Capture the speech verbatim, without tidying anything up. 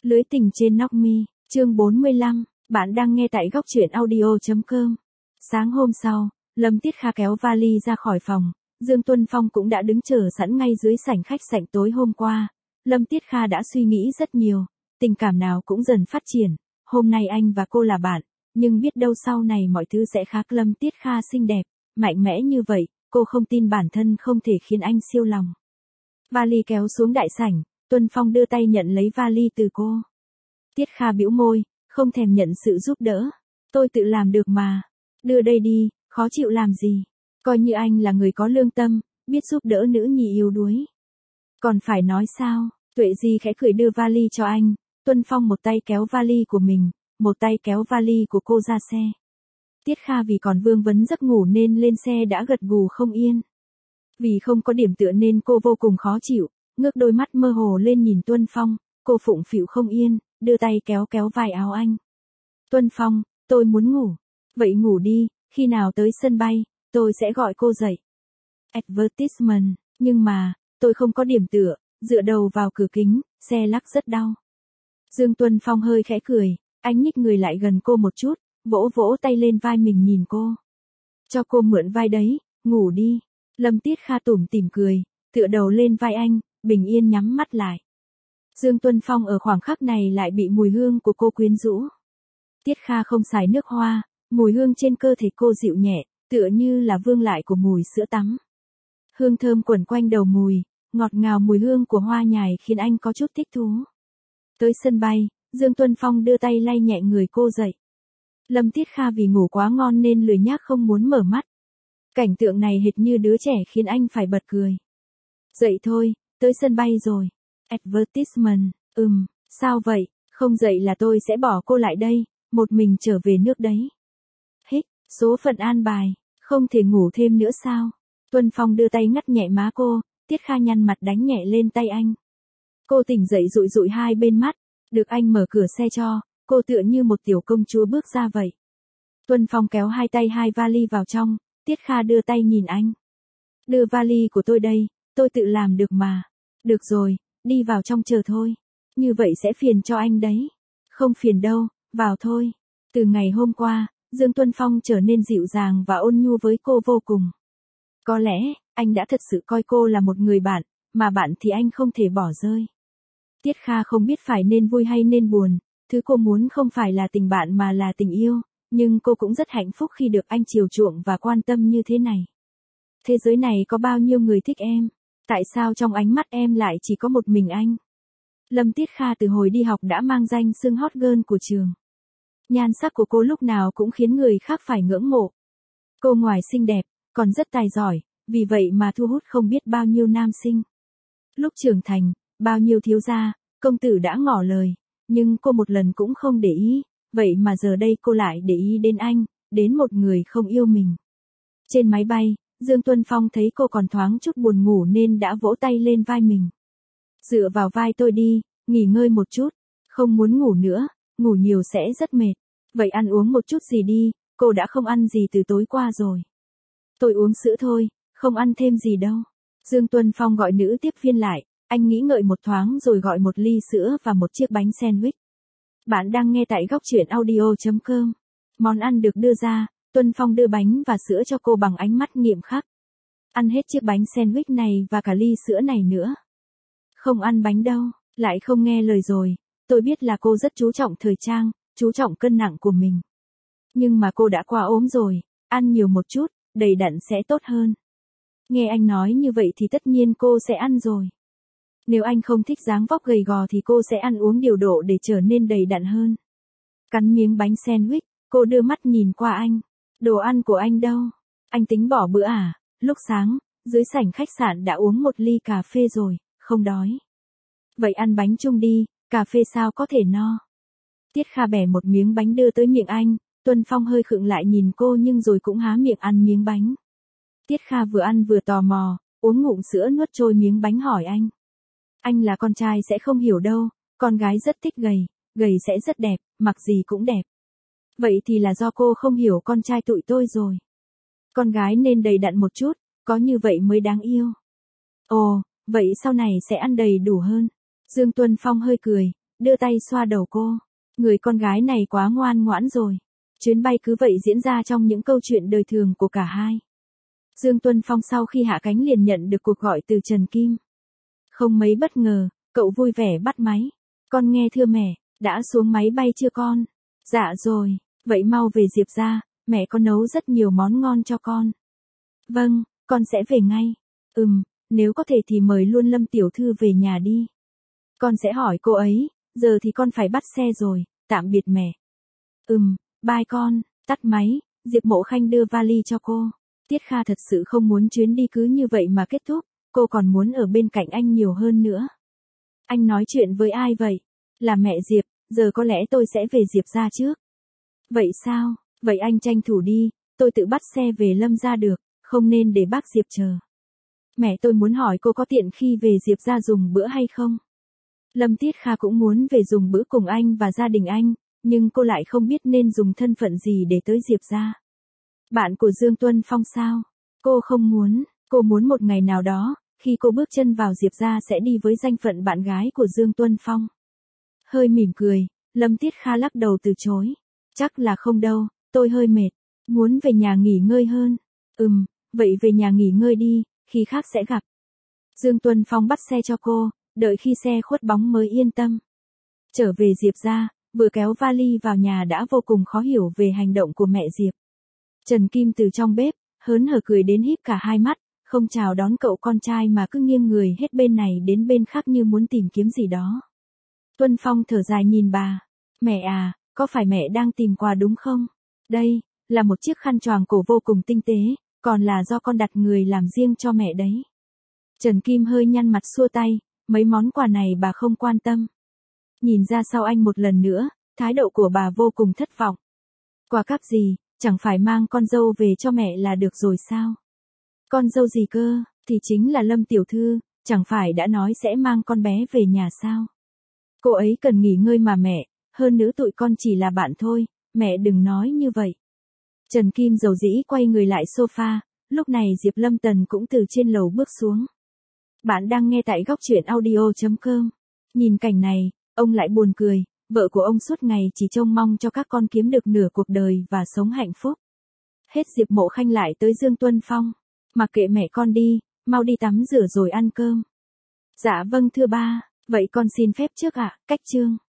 Lưới tình trên Knock Me, chương bốn mươi lăm, bạn đang nghe tại góc truyện audio.com. Sáng hôm sau, Lâm Tiết Kha kéo vali ra khỏi phòng, Dương Tuân Phong cũng đã đứng chờ sẵn ngay dưới sảnh khách sạn tối hôm qua. Lâm Tiết Kha đã suy nghĩ rất nhiều, tình cảm nào cũng dần phát triển, hôm nay anh và cô là bạn, nhưng biết đâu sau này mọi thứ sẽ khác. Lâm Tiết Kha xinh đẹp, mạnh mẽ như vậy, cô không tin bản thân không thể khiến anh siêu lòng. Vali kéo xuống đại sảnh, Tuân Phong đưa tay nhận lấy vali từ cô. Tiết Kha bĩu môi, không thèm nhận sự giúp đỡ. Tôi tự làm được mà. Đưa đây đi, khó chịu làm gì. Coi như anh là người có lương tâm, biết giúp đỡ nữ nhi yếu đuối. Còn phải nói sao, Tuệ Di khẽ cười đưa vali cho anh. Tuân Phong một tay kéo vali của mình, một tay kéo vali của cô ra xe. Tiết Kha vì còn vương vấn giấc ngủ nên lên xe đã gật gù không yên. Vì không có điểm tựa nên cô vô cùng khó chịu, ngước đôi mắt mơ hồ lên nhìn Tuân Phong, cô phụng phịu không yên, đưa tay kéo kéo vai áo anh. Tuân Phong, tôi muốn ngủ. Vậy ngủ đi, khi nào tới sân bay, tôi sẽ gọi cô dậy. Advertisement, nhưng mà, tôi không có điểm tựa, dựa đầu vào cửa kính, xe lắc rất đau. Dương Tuân Phong hơi khẽ cười, anh nhích người lại gần cô một chút, vỗ vỗ tay lên vai mình nhìn cô. Cho cô mượn vai đấy, ngủ đi. Lâm Tiết Kha tủm tỉm cười, tựa đầu lên vai anh, bình yên nhắm mắt lại. Dương Tuân Phong ở khoảng khắc này lại bị mùi hương của cô quyến rũ. Tiết Kha không xài nước hoa, mùi hương trên cơ thể cô dịu nhẹ, tựa như là vương lại của mùi sữa tắm. Hương thơm quẩn quanh đầu mùi, ngọt ngào mùi hương của hoa nhài khiến anh có chút thích thú. Tới sân bay, Dương Tuân Phong đưa tay lay nhẹ người cô dậy. Lâm Tiết Kha vì ngủ quá ngon nên lười nhác không muốn mở mắt. Cảnh tượng này hệt như đứa trẻ khiến anh phải bật cười. Dậy thôi, tới sân bay rồi. Advertisement, ừm, sao vậy, không dậy là tôi sẽ bỏ cô lại đây, một mình trở về nước đấy. Hích, số phận an bài, không thể ngủ thêm nữa sao? Tuân Phong đưa tay ngắt nhẹ má cô, Tiết Kha nhăn mặt đánh nhẹ lên tay anh. Cô tỉnh dậy dụi dụi hai bên mắt, được anh mở cửa xe cho, cô tựa như một tiểu công chúa bước ra vậy. Tuân Phong kéo hai tay hai vali vào trong, Tiết Kha đưa tay nhìn anh. Đưa vali của tôi đây, tôi tự làm được mà. Được rồi, đi vào trong chờ thôi. Như vậy sẽ phiền cho anh đấy. Không phiền đâu, vào thôi. Từ ngày hôm qua, Dương Tuân Phong trở nên dịu dàng và ôn nhu với cô vô cùng. Có lẽ, anh đã thật sự coi cô là một người bạn, mà bạn thì anh không thể bỏ rơi. Tiết Kha không biết phải nên vui hay nên buồn, thứ cô muốn không phải là tình bạn mà là tình yêu, nhưng cô cũng rất hạnh phúc khi được anh chiều chuộng và quan tâm như thế này. Thế giới này có bao nhiêu người thích em? Tại sao trong ánh mắt em lại chỉ có một mình anh? Lâm Tiết Kha từ hồi đi học đã mang danh xưng hot girl của trường. Nhan sắc của cô lúc nào cũng khiến người khác phải ngưỡng mộ. Cô ngoài xinh đẹp, còn rất tài giỏi, vì vậy mà thu hút không biết bao nhiêu nam sinh. Lúc trưởng thành, bao nhiêu thiếu gia, công tử đã ngỏ lời, nhưng cô một lần cũng không để ý, vậy mà giờ đây cô lại để ý đến anh, đến một người không yêu mình. Trên máy bay, Dương Tuân Phong thấy cô còn thoáng chút buồn ngủ nên đã vỗ tay lên vai mình. Dựa vào vai tôi đi, nghỉ ngơi một chút, không muốn ngủ nữa, ngủ nhiều sẽ rất mệt. Vậy ăn uống một chút gì đi, cô đã không ăn gì từ tối qua rồi. Tôi uống sữa thôi, không ăn thêm gì đâu. Dương Tuân Phong gọi nữ tiếp viên lại, anh nghĩ ngợi một thoáng rồi gọi một ly sữa và một chiếc bánh sandwich. Bạn đang nghe tại góc truyện audio.com. Món ăn được đưa ra, Tuân Phong đưa bánh và sữa cho cô bằng ánh mắt nghiêm khắc. Ăn hết chiếc bánh sandwich này và cả ly sữa này nữa. Không ăn bánh đâu, lại không nghe lời rồi. Tôi biết là cô rất chú trọng thời trang, chú trọng cân nặng của mình. Nhưng mà cô đã quá ốm rồi, ăn nhiều một chút, đầy đặn sẽ tốt hơn. Nghe anh nói như vậy thì tất nhiên cô sẽ ăn rồi. Nếu anh không thích dáng vóc gầy gò thì cô sẽ ăn uống điều độ để trở nên đầy đặn hơn. Cắn miếng bánh sandwich, cô đưa mắt nhìn qua anh. Đồ ăn của anh đâu? Anh tính bỏ bữa à? Lúc sáng, dưới sảnh khách sạn đã uống một ly cà phê rồi, không đói. Vậy ăn bánh chung đi, cà phê sao có thể no. Tiết Kha bẻ một miếng bánh đưa tới miệng anh, Tuân Phong hơi khựng lại nhìn cô nhưng rồi cũng há miệng ăn miếng bánh. Tiết Kha vừa ăn vừa tò mò, uống ngụm sữa nuốt trôi miếng bánh hỏi anh. Anh là con trai sẽ không hiểu đâu, con gái rất thích gầy, gầy sẽ rất đẹp, mặc gì cũng đẹp. Vậy thì là do cô không hiểu con trai tụi tôi rồi. Con gái nên đầy đặn một chút, có như vậy mới đáng yêu. Ồ, vậy sau này sẽ ăn đầy đủ hơn. Dương Tuân Phong hơi cười, đưa tay xoa đầu cô. Người con gái này quá ngoan ngoãn rồi. Chuyến bay cứ vậy diễn ra trong những câu chuyện đời thường của cả hai. Dương Tuân Phong sau khi hạ cánh liền nhận được cuộc gọi từ Trần Kim. Không mấy bất ngờ, cậu vui vẻ bắt máy. Con nghe thưa mẹ, đã xuống máy bay chưa con? Dạ rồi, vậy mau về Diệp ra, mẹ có nấu rất nhiều món ngon cho con. Vâng, con sẽ về ngay. Ừm, nếu có thể thì mời luôn Lâm tiểu thư về nhà đi. Con sẽ hỏi cô ấy, giờ thì con phải bắt xe rồi, tạm biệt mẹ. Ừm, bye con, tắt máy, Diệp Mộ Khanh đưa vali cho cô. Tiết Kha thật sự không muốn chuyến đi cứ như vậy mà kết thúc, cô còn muốn ở bên cạnh anh nhiều hơn nữa. Anh nói chuyện với ai vậy? Là mẹ Diệp, giờ có lẽ tôi sẽ về Diệp ra trước. Vậy sao? Vậy anh tranh thủ đi, tôi tự bắt xe về Lâm ra được, không nên để bác Diệp chờ. Mẹ tôi muốn hỏi cô có tiện khi về Diệp ra dùng bữa hay không? Lâm Tiết Kha cũng muốn về dùng bữa cùng anh và gia đình anh, nhưng cô lại không biết nên dùng thân phận gì để tới Diệp ra. Bạn của Dương Tuân Phong sao? Cô không muốn, cô muốn một ngày nào đó, khi cô bước chân vào Diệp ra sẽ đi với danh phận bạn gái của Dương Tuân Phong. Hơi mỉm cười, Lâm Tiết Kha lắc đầu từ chối. Chắc là không đâu, tôi hơi mệt, muốn về nhà nghỉ ngơi hơn. Ừm, vậy về nhà nghỉ ngơi đi, khi khác sẽ gặp. Dương Tuân Phong bắt xe cho cô, đợi khi xe khuất bóng mới yên tâm. Trở về Diệp ra, vừa kéo vali vào nhà đã vô cùng khó hiểu về hành động của mẹ Diệp. Trần Kim từ trong bếp, hớn hở cười đến híp cả hai mắt, không chào đón cậu con trai mà cứ nghiêng người hết bên này đến bên khác như muốn tìm kiếm gì đó. Tuân Phong thở dài nhìn bà. Mẹ à, có phải mẹ đang tìm quà đúng không? Đây, là một chiếc khăn choàng cổ vô cùng tinh tế, còn là do con đặt người làm riêng cho mẹ đấy. Trần Kim hơi nhăn mặt xua tay, mấy món quà này bà không quan tâm. Nhìn ra sau anh một lần nữa, thái độ của bà vô cùng thất vọng. Quà cáp gì, chẳng phải mang con dâu về cho mẹ là được rồi sao? Con dâu gì cơ, thì chính là Lâm tiểu thư, chẳng phải đã nói sẽ mang con bé về nhà sao? Cô ấy cần nghỉ ngơi mà mẹ, hơn nữa tụi con chỉ là bạn thôi, mẹ đừng nói như vậy. Trần Kim dầu dĩ quay người lại sofa, lúc này Diệp Lâm Tần cũng từ trên lầu bước xuống. Bạn đang nghe tại góc truyện audio chấm com. Nhìn cảnh này, ông lại buồn cười, vợ của ông suốt ngày chỉ trông mong cho các con kiếm được nửa cuộc đời và sống hạnh phúc. Hết Diệp Mộ Khanh lại tới Dương Tuân Phong. Mặc kệ mẹ con đi, mau đi tắm rửa rồi ăn cơm. Dạ vâng thưa ba, vậy con xin phép trước ạ, cách chương.